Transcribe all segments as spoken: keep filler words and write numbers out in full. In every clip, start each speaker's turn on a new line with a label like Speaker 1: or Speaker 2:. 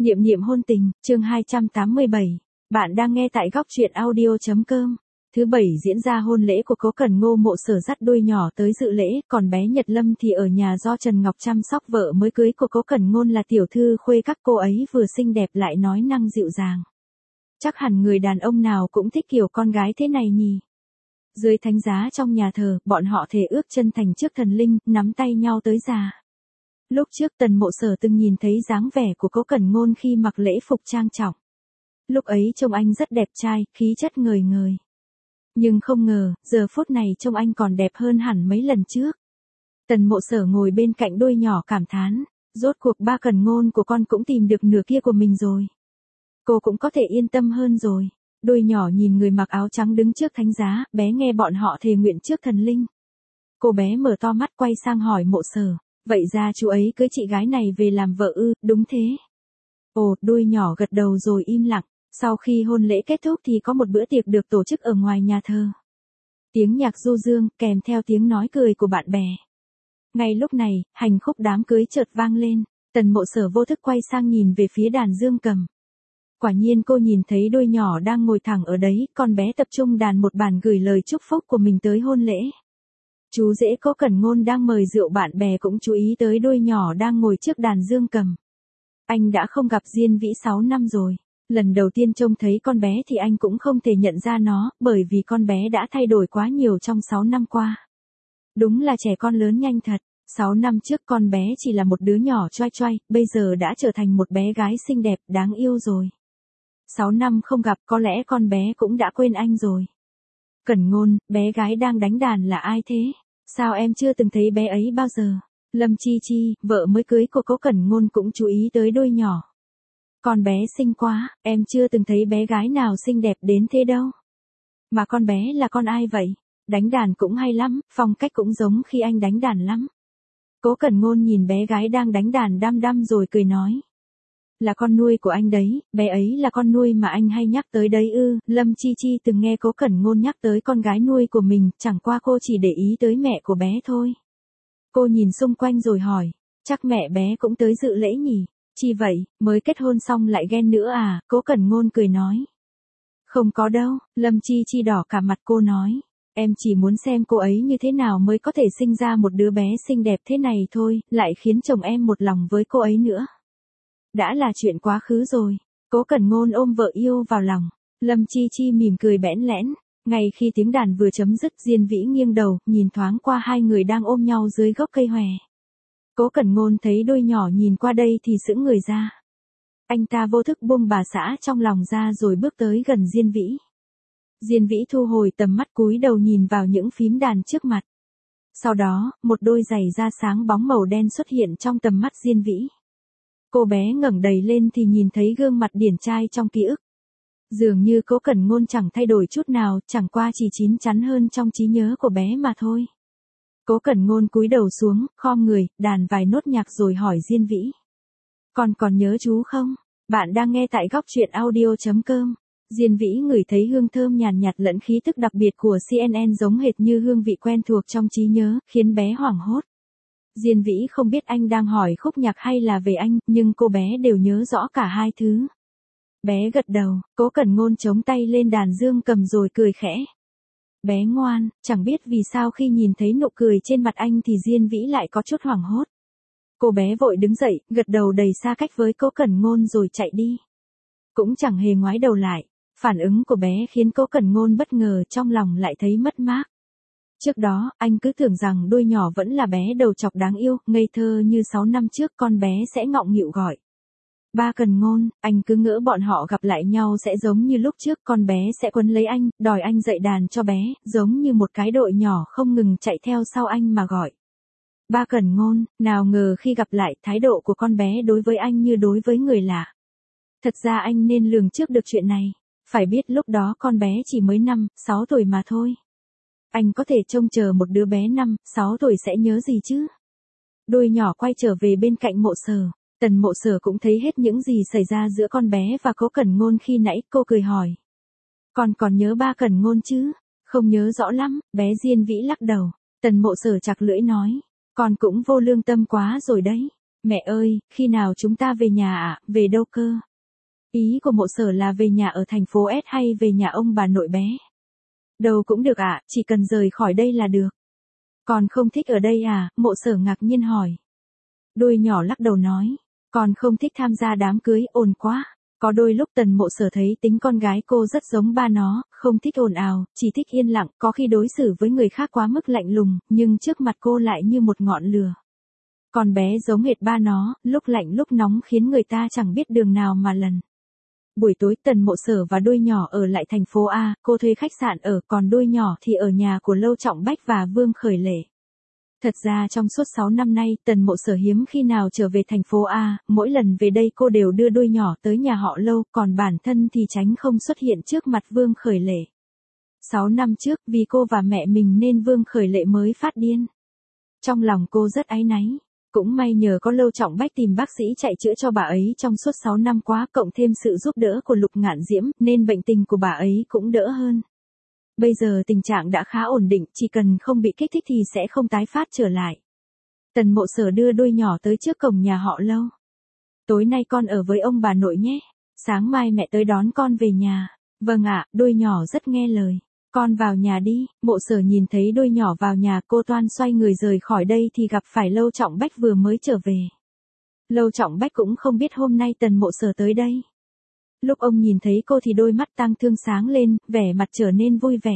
Speaker 1: Niệm niệm hôn tình, chương hai trăm tám mươi bảy. Bạn đang nghe tại góc truyện audio chấm com. Thứ bảy diễn ra hôn lễ của Cố Cẩn Ngô, Mộ Sở dắt đôi nhỏ tới dự lễ, còn bé Nhật Lâm thì ở nhà do Trần Ngọc chăm sóc. Vợ mới cưới của Cố Cẩn Ngôn là tiểu thư khuê các, cô ấy vừa xinh đẹp lại nói năng dịu dàng. Chắc hẳn người đàn ông nào cũng thích kiểu con gái thế này nhỉ. Dưới thánh giá trong nhà thờ, bọn họ thề ước chân thành trước thần linh, nắm tay nhau tới già. Lúc trước Tần Mộ Sở từng nhìn thấy dáng vẻ của Cố Cẩn Ngôn khi mặc lễ phục trang trọng. Lúc ấy trông anh rất đẹp trai, khí chất ngời ngời. Nhưng không ngờ, giờ phút này trông anh còn đẹp hơn hẳn mấy lần trước. Tần Mộ Sở ngồi bên cạnh đôi nhỏ cảm thán, rốt cuộc ba Cẩn Ngôn của con cũng tìm được nửa kia của mình rồi. Cô cũng có thể yên tâm hơn rồi. Đôi nhỏ nhìn người mặc áo trắng đứng trước thánh giá, bé nghe bọn họ thề nguyện trước thần linh. Cô bé mở to mắt quay sang hỏi Mộ Sở, vậy ra chú ấy cưới chị gái này về làm vợ ư? Đúng thế. Ồ, đôi nhỏ gật đầu rồi im lặng. Sau khi hôn lễ kết thúc thì có một bữa tiệc được tổ chức ở ngoài nhà thờ. Tiếng nhạc du dương kèm theo tiếng nói cười của bạn bè. Ngay lúc này, hành khúc đám cưới chợt vang lên. Tần Mộ Sở vô thức quay sang nhìn về phía đàn dương cầm. Quả nhiên cô nhìn thấy đôi nhỏ đang ngồi thẳng ở đấy, con bé tập trung đàn một bản gửi lời chúc phúc của mình tới hôn lễ. Chú rể Cố Cẩn Ngôn đang mời rượu, bạn bè cũng chú ý tới đôi nhỏ đang ngồi trước đàn dương cầm. Anh đã không gặp Diên Vĩ sáu năm rồi. Lần đầu tiên trông thấy con bé thì anh cũng không thể nhận ra nó, bởi vì con bé đã thay đổi quá nhiều trong sáu năm qua. Đúng là trẻ con lớn nhanh thật. sáu năm trước con bé chỉ là một đứa nhỏ choai choai, bây giờ đã trở thành một bé gái xinh đẹp, đáng yêu rồi. sáu năm không gặp, có lẽ con bé cũng đã quên anh rồi. Cẩn Ngôn, bé gái đang đánh đàn là ai thế? Sao em chưa từng thấy bé ấy bao giờ? Lâm Chi Chi, vợ mới cưới của Cố Cẩn Ngôn cũng chú ý tới đôi nhỏ. Con bé xinh quá, em chưa từng thấy bé gái nào xinh đẹp đến thế đâu. Mà con bé là con ai vậy? Đánh đàn cũng hay lắm, phong cách cũng giống khi anh đánh đàn lắm. Cố Cẩn Ngôn nhìn bé gái đang đánh đàn đăm đăm rồi cười nói. Là con nuôi của anh đấy, bé ấy là con nuôi mà anh hay nhắc tới đấy ư? Lâm Chi Chi từng nghe Cố Cẩn Ngôn nhắc tới con gái nuôi của mình, chẳng qua cô chỉ để ý tới mẹ của bé thôi. Cô nhìn xung quanh rồi hỏi, chắc mẹ bé cũng tới dự lễ nhỉ? Chi vậy, mới kết hôn xong lại ghen nữa à? Cố Cẩn Ngôn cười nói. Không có đâu, Lâm Chi Chi đỏ cả mặt, cô nói. Em chỉ muốn xem cô ấy như thế nào mới có thể sinh ra một đứa bé xinh đẹp thế này thôi, lại khiến chồng em một lòng với cô ấy nữa. Đã là chuyện quá khứ rồi. Cố Cẩn Ngôn ôm vợ yêu vào lòng. Lâm Chi Chi mỉm cười bẽn lẽn. Ngay khi tiếng đàn vừa chấm dứt, Diên Vĩ nghiêng đầu, nhìn thoáng qua hai người đang ôm nhau dưới gốc cây hòe. Cố Cẩn Ngôn thấy đôi nhỏ nhìn qua đây thì sững người ra. Anh ta vô thức buông bà xã trong lòng ra rồi bước tới gần Diên Vĩ. Diên Vĩ thu hồi tầm mắt, cúi đầu nhìn vào những phím đàn trước mặt. Sau đó, một đôi giày da sáng bóng màu đen xuất hiện trong tầm mắt Diên Vĩ. Cô bé ngẩng đầy lên thì nhìn thấy gương mặt điển trai trong ký ức. Dường như Cố Cẩn Ngôn chẳng thay đổi chút nào, chẳng qua chỉ chín chắn hơn trong trí nhớ của bé mà thôi. Cố Cẩn Ngôn cúi đầu xuống, khom người, đàn vài nốt nhạc rồi hỏi Diên Vĩ. Con còn nhớ chú không? Bạn đang nghe tại góc truyện audio chấm com. Diên Vĩ ngửi thấy hương thơm nhàn nhạt lẫn khí tức đặc biệt của xê en en giống hệt như hương vị quen thuộc trong trí nhớ, khiến bé hoảng hốt. Diên Vĩ không biết anh đang hỏi khúc nhạc hay là về anh, nhưng cô bé đều nhớ rõ cả hai thứ. Bé gật đầu, Cố Cẩn Ngôn chống tay lên đàn dương cầm rồi cười khẽ. Bé ngoan, chẳng biết vì sao khi nhìn thấy nụ cười trên mặt anh thì Diên Vĩ lại có chút hoảng hốt. Cô bé vội đứng dậy, gật đầu đầy xa cách với Cố Cẩn Ngôn rồi chạy đi. Cũng chẳng hề ngoái đầu lại, phản ứng của bé khiến Cố Cẩn Ngôn bất ngờ, trong lòng lại thấy mất mát. Trước đó, anh cứ tưởng rằng đôi nhỏ vẫn là bé đầu chọc đáng yêu, ngây thơ như sáu năm trước con bé sẽ ngọng nghịu gọi. Ba Cẩn Ngôn, anh cứ ngỡ bọn họ gặp lại nhau sẽ giống như lúc trước, con bé sẽ quấn lấy anh, đòi anh dạy đàn cho bé, giống như một cái đội nhỏ không ngừng chạy theo sau anh mà gọi. Ba Cẩn Ngôn, nào ngờ khi gặp lại, thái độ của con bé đối với anh như đối với người lạ. Thật ra anh nên lường trước được chuyện này, phải biết lúc đó con bé chỉ mới năm, sáu tuổi mà thôi. Anh có thể trông chờ một đứa bé năm, sáu tuổi sẽ nhớ gì chứ? Đôi nhỏ quay trở về bên cạnh Mộ Sở. Tần Mộ Sở cũng thấy hết những gì xảy ra giữa con bé và Cố Cẩn Ngôn khi nãy, cô cười hỏi. Con còn nhớ ba Cẩn Ngôn chứ? Không nhớ rõ lắm, bé Diên Vĩ lắc đầu. Tần Mộ Sở chặt lưỡi nói. Con cũng vô lương tâm quá rồi đấy. Mẹ ơi, khi nào chúng ta về nhà ạ, à? Về đâu cơ? Ý của Mộ Sở là về nhà ở thành phố S hay về nhà ông bà nội bé? Đâu cũng được ạ, à, chỉ cần rời khỏi đây là được. Con không thích ở đây à? Mộ Sở ngạc nhiên hỏi. Đôi nhỏ lắc đầu nói, con không thích tham gia đám cưới, ồn quá. Có đôi lúc Tần Mộ Sở thấy tính con gái cô rất giống ba nó, không thích ồn ào, chỉ thích yên lặng, có khi đối xử với người khác quá mức lạnh lùng, nhưng trước mặt cô lại như một ngọn lửa. Con bé giống hệt ba nó, lúc lạnh lúc nóng khiến người ta chẳng biết đường nào mà lần. Buổi tối Tần Mộ Sở và đôi nhỏ ở lại thành phố A, cô thuê khách sạn ở, còn đôi nhỏ thì ở nhà của Lâu Trọng Bách và Vương Khởi Lệ. Thật ra trong suốt sáu năm nay, Tần Mộ Sở hiếm khi nào trở về thành phố A, mỗi lần về đây cô đều đưa đôi nhỏ tới nhà họ Lâu, còn bản thân thì tránh không xuất hiện trước mặt Vương Khởi Lệ. Sáu năm trước, vì cô và mẹ mình nên Vương Khởi Lệ mới phát điên. Trong lòng cô rất áy náy. Cũng may nhờ có Lâu Trọng Bách tìm bác sĩ chạy chữa cho bà ấy trong suốt sáu năm quá, cộng thêm sự giúp đỡ của Lục Ngạn Diễm, nên bệnh tình của bà ấy cũng đỡ hơn. Bây giờ tình trạng đã khá ổn định, chỉ cần không bị kích thích thì sẽ không tái phát trở lại. Tần Mộ Sở đưa đôi nhỏ tới trước cổng nhà họ Lâu. Tối nay con ở với ông bà nội nhé. Sáng mai mẹ tới đón con về nhà. Vâng ạ, đôi nhỏ rất nghe lời. Con vào nhà đi. Mộ Sở nhìn thấy đôi nhỏ vào nhà, cô toan xoay người rời khỏi đây thì gặp phải Lâu Trọng Bách vừa mới trở về. Lâu Trọng Bách cũng không biết hôm nay Tần Mộ Sở tới đây. Lúc ông nhìn thấy cô thì đôi mắt tang thương sáng lên, vẻ mặt trở nên vui vẻ.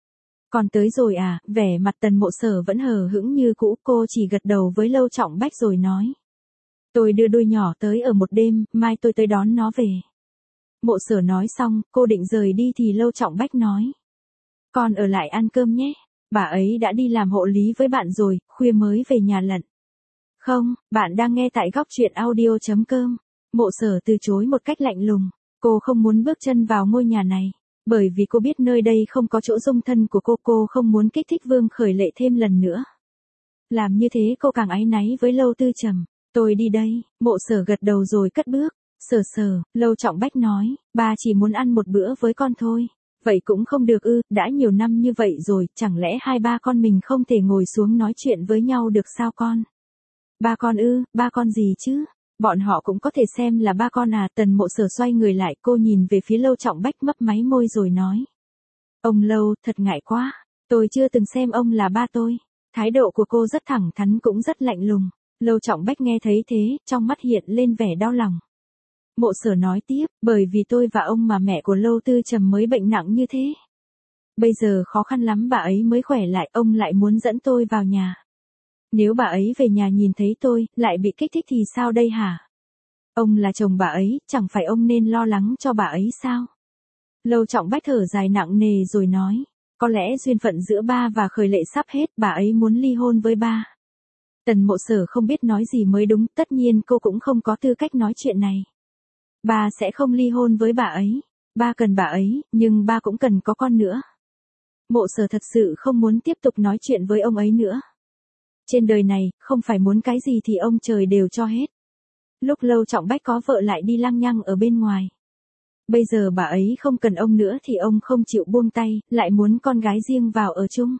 Speaker 1: Còn tới rồi à? Vẻ mặt Tần Mộ Sở vẫn hờ hững như cũ, cô chỉ gật đầu với Lâu Trọng Bách rồi nói. Tôi đưa đôi nhỏ tới ở một đêm, mai tôi tới đón nó về. Mộ Sở nói xong, cô định rời đi thì Lâu Trọng Bách nói. Con ở lại ăn cơm nhé, bà ấy đã đi làm hộ lý với bạn rồi, khuya mới về nhà lận. Không, bạn đang nghe tại góc truyện audio chấm com. Mộ Sở từ chối một cách lạnh lùng, cô không muốn bước chân vào ngôi nhà này, bởi vì cô biết nơi đây không có chỗ dung thân của cô, cô không muốn kích thích Vương Khởi Lệ thêm lần nữa. Làm như thế cô càng áy náy với Lâu Tư Trầm. Tôi đi đây, Mộ Sở gật đầu rồi cất bước. Sở Sở, Lâu Trọng Bách nói, ba chỉ muốn ăn một bữa với con thôi. Vậy cũng không được ư, đã nhiều năm như vậy rồi, chẳng lẽ hai ba con mình không thể ngồi xuống nói chuyện với nhau được sao con? Ba con ư, ba con gì chứ? Bọn họ cũng có thể xem là ba con à? Tần Mộ Sở xoay người lại, cô nhìn về phía Lâu Trọng Bách mấp máy môi rồi nói. Ông Lâu, thật ngại quá, tôi chưa từng xem ông là ba tôi. Thái độ của cô rất thẳng thắn cũng rất lạnh lùng. Lâu Trọng Bách nghe thấy thế, trong mắt hiện lên vẻ đau lòng. Mộ Sở nói tiếp, bởi vì tôi và ông mà mẹ của Lâu Tư Trầm mới bệnh nặng như thế. Bây giờ khó khăn lắm bà ấy mới khỏe lại, ông lại muốn dẫn tôi vào nhà. Nếu bà ấy về nhà nhìn thấy tôi, lại bị kích thích thì sao đây hả? Ông là chồng bà ấy, chẳng phải ông nên lo lắng cho bà ấy sao? Lâu Trọng Bách thở dài nặng nề rồi nói, có lẽ duyên phận giữa ba và Khởi Lệ sắp hết, bà ấy muốn ly hôn với ba. Tần Mộ Sở không biết nói gì mới đúng, tất nhiên cô cũng không có tư cách nói chuyện này. Ba sẽ không ly hôn với bà ấy. Ba cần bà ấy, nhưng ba cũng cần có con nữa. Mộ Sở thật sự không muốn tiếp tục nói chuyện với ông ấy nữa. Trên đời này, không phải muốn cái gì thì ông trời đều cho hết. Lúc Lâu Trọng Bách có vợ lại đi lăng nhăng ở bên ngoài. Bây giờ bà ấy không cần ông nữa thì ông không chịu buông tay, lại muốn con gái riêng vào ở chung.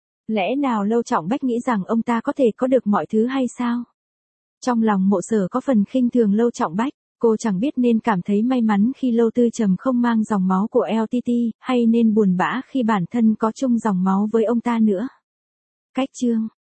Speaker 1: Lẽ nào Lâu Trọng Bách nghĩ rằng ông ta có thể có được mọi thứ hay sao? Trong lòng Mộ Sở có phần khinh thường Lâu Trọng Bách. Cô chẳng biết nên cảm thấy may mắn khi Lâu Tư Trầm không mang dòng máu của lờ tê tê, hay nên buồn bã khi bản thân có chung dòng máu với ông ta nữa. Cách chương